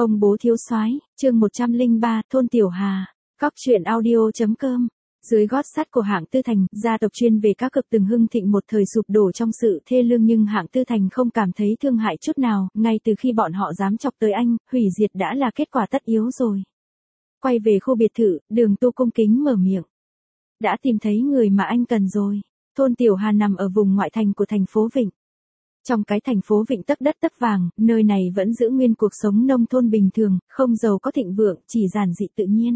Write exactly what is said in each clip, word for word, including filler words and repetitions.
Ông bố thiếu soái, chương một trăm lẻ ba, thôn Tiểu Hà. Cóc truyện audio.com. Dưới gót sắt của Hạng Tư Thành, gia tộc chuyên về cá cược từng hưng thịnh một thời sụp đổ trong sự thê lương, nhưng Hạng Tư Thành không cảm thấy thương hại chút nào, ngay từ khi bọn họ dám chọc tới anh, hủy diệt đã là kết quả tất yếu rồi. Quay về khu biệt thự, Đường Tu cung kính mở miệng. Đã tìm thấy người mà anh cần rồi. Thôn Tiểu Hà nằm ở vùng ngoại thành của thành phố Vịnh. Trong cái thành phố Vịnh tấc đất tấc vàng, nơi này vẫn giữ nguyên cuộc sống nông thôn bình thường, không giàu có thịnh vượng, chỉ giản dị tự nhiên.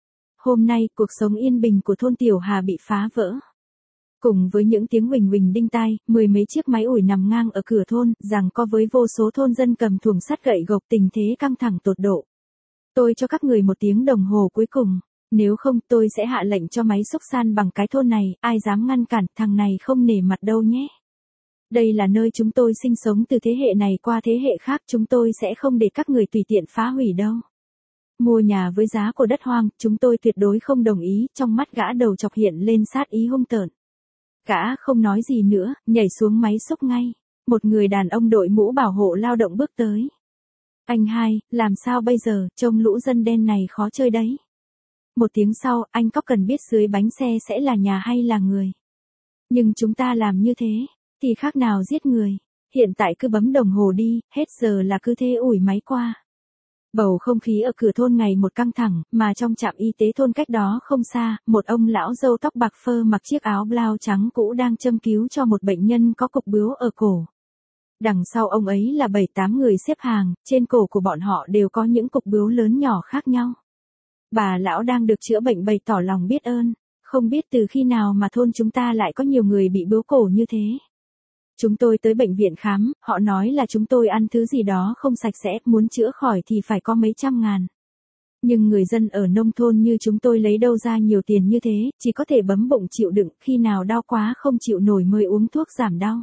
Hôm nay, cuộc sống yên bình của thôn Tiểu Hà bị phá vỡ. Cùng với những tiếng huỳnh huỳnh đinh tai, mười mấy chiếc máy ủi nằm ngang ở cửa thôn, giằng co với vô số thôn dân cầm thuồng sắt gậy gộc, tình thế căng thẳng tột độ. Tôi cho các người một tiếng đồng hồ cuối cùng, nếu không tôi sẽ hạ lệnh cho máy xúc san bằng cái thôn này, ai dám ngăn cản, thằng này không nể mặt đâu nhé. Đây là nơi chúng tôi sinh sống từ thế hệ này qua thế hệ khác, chúng tôi sẽ không để các người tùy tiện phá hủy đâu. Mua nhà với giá của đất hoang, chúng tôi tuyệt đối không đồng ý, trong mắt gã đầu chọc hiện lên sát ý hung tợn. Gã không nói gì nữa, nhảy xuống máy xúc ngay. Một người đàn ông đội mũ bảo hộ lao động bước tới. Anh hai, làm sao bây giờ, trông lũ dân đen này khó chơi đấy. Một tiếng sau, anh Cóc cần biết dưới bánh xe sẽ là nhà hay là người. Nhưng chúng ta làm như thế, thì khác nào giết người. Hiện tại cứ bấm đồng hồ đi, hết giờ là cứ thế ủi máy qua. Bầu không khí ở cửa thôn ngày một căng thẳng, mà trong trạm y tế thôn cách đó không xa, một ông lão râu tóc bạc phơ mặc chiếc áo blau trắng cũ đang châm cứu cho một bệnh nhân có cục bướu ở cổ. Đằng sau ông ấy là bảy tám người xếp hàng, trên cổ của bọn họ đều có những cục bướu lớn nhỏ khác nhau. Bà lão đang được chữa bệnh bày tỏ lòng biết ơn, không biết từ khi nào mà thôn chúng ta lại có nhiều người bị bướu cổ như thế. Chúng tôi tới bệnh viện khám, họ nói là chúng tôi ăn thứ gì đó không sạch sẽ, muốn chữa khỏi thì phải có mấy trăm ngàn. Nhưng người dân ở nông thôn như chúng tôi lấy đâu ra nhiều tiền như thế, chỉ có thể bấm bụng chịu đựng, khi nào đau quá không chịu nổi mới uống thuốc giảm đau.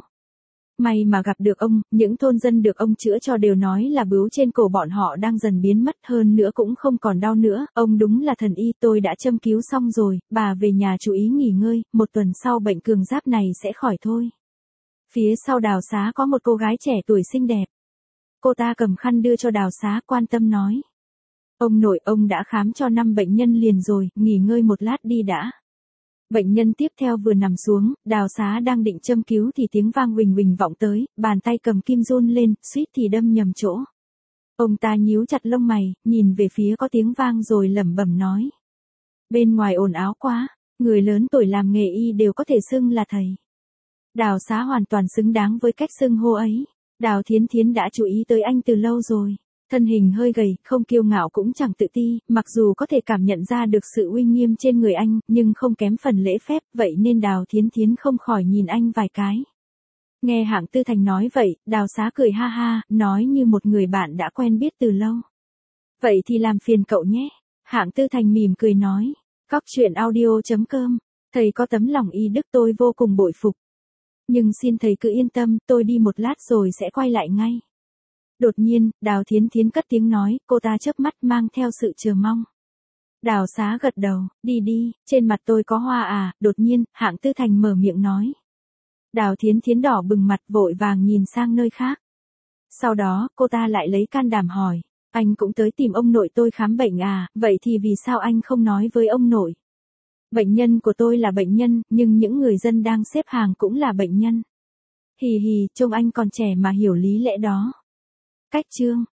May mà gặp được ông, những thôn dân được ông chữa cho đều nói là bướu trên cổ bọn họ đang dần biến mất, hơn nữa cũng không còn đau nữa, ông đúng là thần y. Tôi đã châm cứu xong rồi, bà về nhà chú ý nghỉ ngơi, một tuần sau bệnh cường giáp này sẽ khỏi thôi. Phía sau Đào Xá có một cô gái trẻ tuổi xinh đẹp. Cô ta cầm khăn đưa cho Đào Xá, quan tâm nói. Ông nội, ông đã khám cho năm bệnh nhân liền rồi, nghỉ ngơi một lát đi đã. Bệnh nhân tiếp theo vừa nằm xuống, Đào Xá đang định châm cứu thì tiếng vang huỳnh huỳnh vọng tới, bàn tay cầm kim run lên, suýt thì đâm nhầm chỗ. Ông ta nhíu chặt lông mày, nhìn về phía có tiếng vang rồi lẩm bẩm nói. Bên ngoài ồn ào quá, người lớn tuổi làm nghề y đều có thể xưng là thầy. Đào Xá hoàn toàn xứng đáng với cách xưng hô ấy. Đào Thiến Thiến đã chú ý tới anh từ lâu rồi. Thân hình hơi gầy, không kiêu ngạo cũng chẳng tự ti, mặc dù có thể cảm nhận ra được sự uy nghiêm trên người anh, nhưng không kém phần lễ phép, vậy nên Đào Thiến Thiến không khỏi nhìn anh vài cái. Nghe Hạng Tư Thành nói vậy, Đào Xá cười ha ha, nói như một người bạn đã quen biết từ lâu. Vậy thì làm phiền cậu nhé. Hạng Tư Thành mỉm cười nói. Cóc truyện audio.com. Thầy có tấm lòng y đức tôi vô cùng bội phục. Nhưng xin thầy cứ yên tâm, tôi đi một lát rồi sẽ quay lại ngay. Đột nhiên, Đào Thiến Thiến cất tiếng nói, cô ta chớp mắt mang theo sự chờ mong. Đào Xá gật đầu, đi đi, trên mặt tôi có hoa à, đột nhiên, Hạng Tư Thành mở miệng nói. Đào Thiến Thiến đỏ bừng mặt vội vàng nhìn sang nơi khác. Sau đó, cô ta lại lấy can đảm hỏi, anh cũng tới tìm ông nội tôi khám bệnh à, vậy thì vì sao anh không nói với ông nội? Bệnh nhân của tôi là bệnh nhân, nhưng những người dân đang xếp hàng cũng là bệnh nhân. Hì hì, trông anh còn trẻ mà hiểu lý lẽ đó. Cách chương.